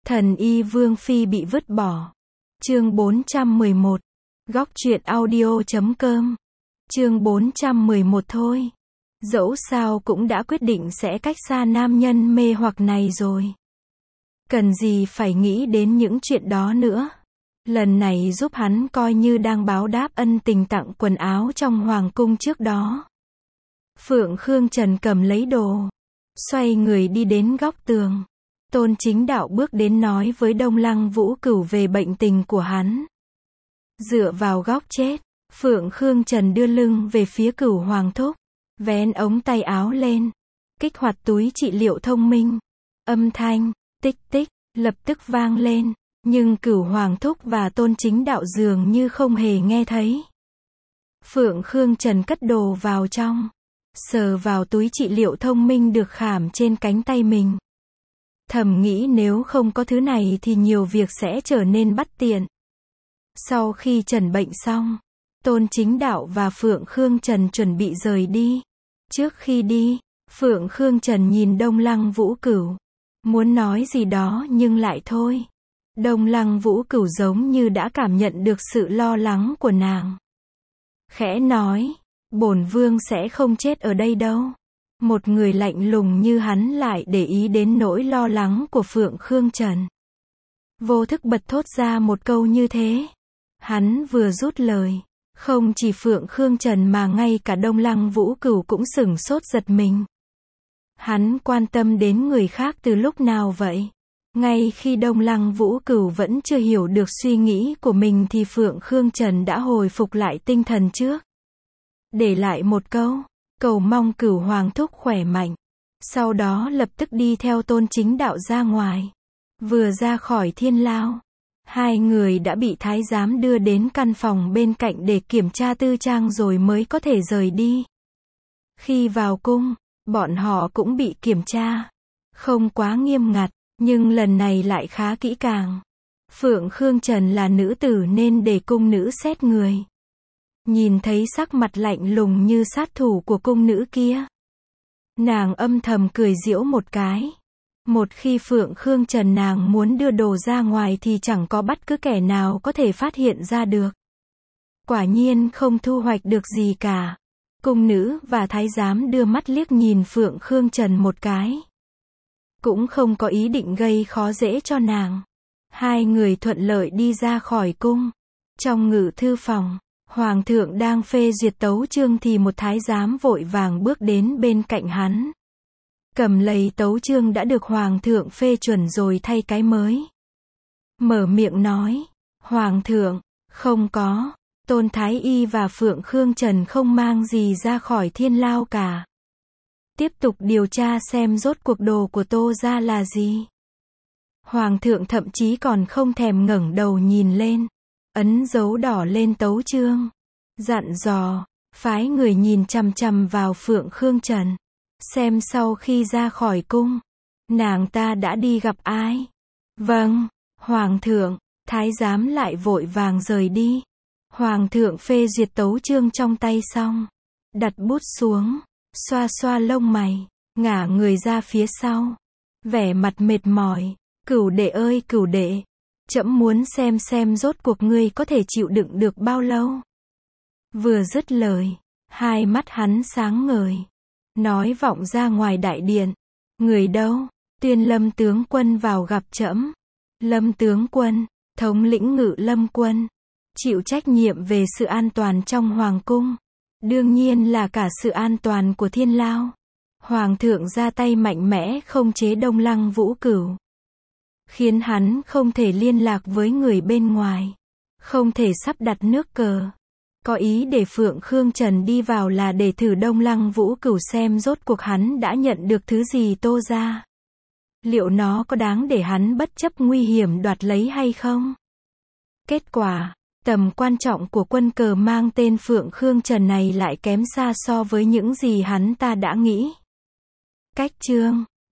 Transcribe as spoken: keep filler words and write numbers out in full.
Thần y Vương Phi bị vứt bỏ. Chương bốn trăm mười một. Góc truyện audio chấm com. Chương bốn trăm mười một thôi. Dẫu sao cũng đã quyết định sẽ cách xa nam nhân mê hoặc này rồi. Cần gì phải nghĩ đến những chuyện đó nữa. Lần này giúp hắn coi như đang báo đáp ân tình tặng quần áo trong hoàng cung trước đó. Phượng Khương Trần cầm lấy đồ, xoay người đi đến góc tường. Tôn Chính Đạo bước đến nói với Đông Lăng Vũ Cửu về bệnh tình của hắn. Dựa vào góc chết, Phượng Khương Trần đưa lưng về phía Cửu Hoàng thúc, vén ống tay áo lên, kích hoạt túi trị liệu thông minh. Âm thanh tích tích lập tức vang lên, nhưng Cửu Hoàng thúc và Tôn Chính Đạo dường như không hề nghe thấy. Phượng Khương Trần cất đồ vào trong, sờ vào túi trị liệu thông minh được khảm trên cánh tay mình. Thầm nghĩ nếu không có thứ này thì nhiều việc sẽ trở nên bất tiện. Sau khi trần bệnh xong, Tôn Chính Đạo và Phượng Khương Trần chuẩn bị rời đi. Trước khi đi, Phượng Khương Trần nhìn Đông Lăng Vũ Cửu, muốn nói gì đó nhưng lại thôi. Đông Lăng Vũ Cửu giống như đã cảm nhận được sự lo lắng của nàng. Khẽ nói, bổn vương sẽ không chết ở đây đâu. Một người lạnh lùng như hắn lại để ý đến nỗi lo lắng của Phượng Khương Trần. Vô thức bật thốt ra một câu như thế. Hắn vừa rút lời, không chỉ Phượng Khương Trần mà ngay cả Đông Lăng Vũ Cửu cũng sửng sốt giật mình. Hắn quan tâm đến người khác từ lúc nào vậy? Ngay khi Đông Lăng Vũ Cửu vẫn chưa hiểu được suy nghĩ của mình thì Phượng Khương Trần đã hồi phục lại tinh thần trước. Để lại một câu, cầu mong Cửu Hoàng thúc khỏe mạnh. Sau đó lập tức đi theo Tôn Chính Đạo ra ngoài. Vừa ra khỏi thiên lao, hai người đã bị thái giám đưa đến căn phòng bên cạnh để kiểm tra tư trang rồi mới có thể rời đi. Khi vào cung, bọn họ cũng bị kiểm tra. Không quá nghiêm ngặt, nhưng lần này lại khá kỹ càng. Phượng Khương Trần là nữ tử nên để cung nữ xét người. Nhìn thấy sắc mặt lạnh lùng như sát thủ của cung nữ kia, nàng âm thầm cười giễu một cái. Một khi Phượng Khương Trần nàng muốn đưa đồ ra ngoài thì chẳng có bất cứ kẻ nào có thể phát hiện ra được. Quả nhiên không thu hoạch được gì cả. Cung nữ và thái giám đưa mắt liếc nhìn Phượng Khương Trần một cái, cũng không có ý định gây khó dễ cho nàng. Hai người thuận lợi đi ra khỏi cung. Trong ngự thư phòng, Hoàng thượng đang phê duyệt tấu chương thì một thái giám vội vàng bước đến bên cạnh hắn. Cầm lấy tấu chương đã được Hoàng thượng phê chuẩn rồi thay cái mới. Mở miệng nói, Hoàng thượng, không có, Tôn Thái Y và Phượng Khương Trần không mang gì ra khỏi thiên lao cả. Tiếp tục điều tra xem rốt cuộc đồ của Tô gia là gì. Hoàng thượng thậm chí còn không thèm ngẩng đầu nhìn lên, ấn dấu đỏ lên tấu chương, dặn dò, phái người nhìn chằm chằm vào Phượng Khương Trần, xem sau khi ra khỏi cung, nàng ta đã đi gặp ai. Vâng, Hoàng thượng. Thái giám lại vội vàng rời đi. Hoàng thượng phê duyệt tấu chương trong tay xong, đặt bút xuống, xoa xoa lông mày, ngả người ra phía sau, vẻ mặt mệt mỏi. Cửu đệ ơi cửu đệ, trẫm muốn xem xem rốt cuộc ngươi có thể chịu đựng được bao lâu. Vừa dứt lời, hai mắt hắn sáng ngời, nói vọng ra ngoài đại điện. Người đâu? Tuyên Lâm tướng quân vào gặp trẫm. Lâm tướng quân, thống lĩnh Ngự Lâm quân, chịu trách nhiệm về sự an toàn trong hoàng cung, đương nhiên là cả sự an toàn của thiên lao. Hoàng thượng ra tay mạnh mẽ khống chế Đông Lăng Vũ Cửu, khiến hắn không thể liên lạc với người bên ngoài, không thể sắp đặt nước cờ. Có ý để Phượng Khương Trần đi vào là để thử Đông Lăng Vũ Cửu xem rốt cuộc hắn đã nhận được thứ gì Tô gia. Liệu nó có đáng để hắn bất chấp nguy hiểm đoạt lấy hay không? Kết quả, tầm quan trọng của quân cờ mang tên Phượng Khương Trần này lại kém xa so với những gì hắn ta đã nghĩ. Cách chương